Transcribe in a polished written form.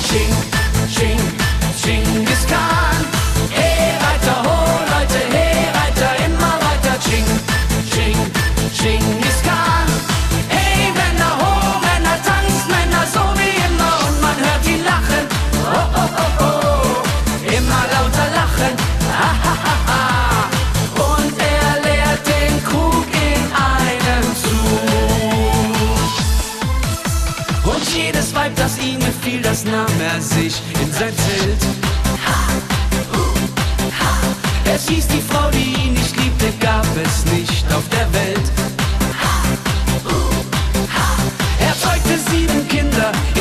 Ching, Ching, Chingis Khan. Hey Reiter, ho Leute, hey Reiter, immer weiter. Ching, Ching, Chingis Khan. Hey Männer, ho Männer, tanzt Männer so wie immer und man hört ihn lachen. Oh, oh, oh, oh, immer lauter lachen. Ha, ha, ha, ha. Und er leert den Krug in einem Zug. Und jedes Weib, das ihm gefiel, das nahm er sich in sein Zelt. Es hieß, die Frau, die ihn nicht liebte, gab es nicht auf der Welt. Er zeugte 7 Kinder,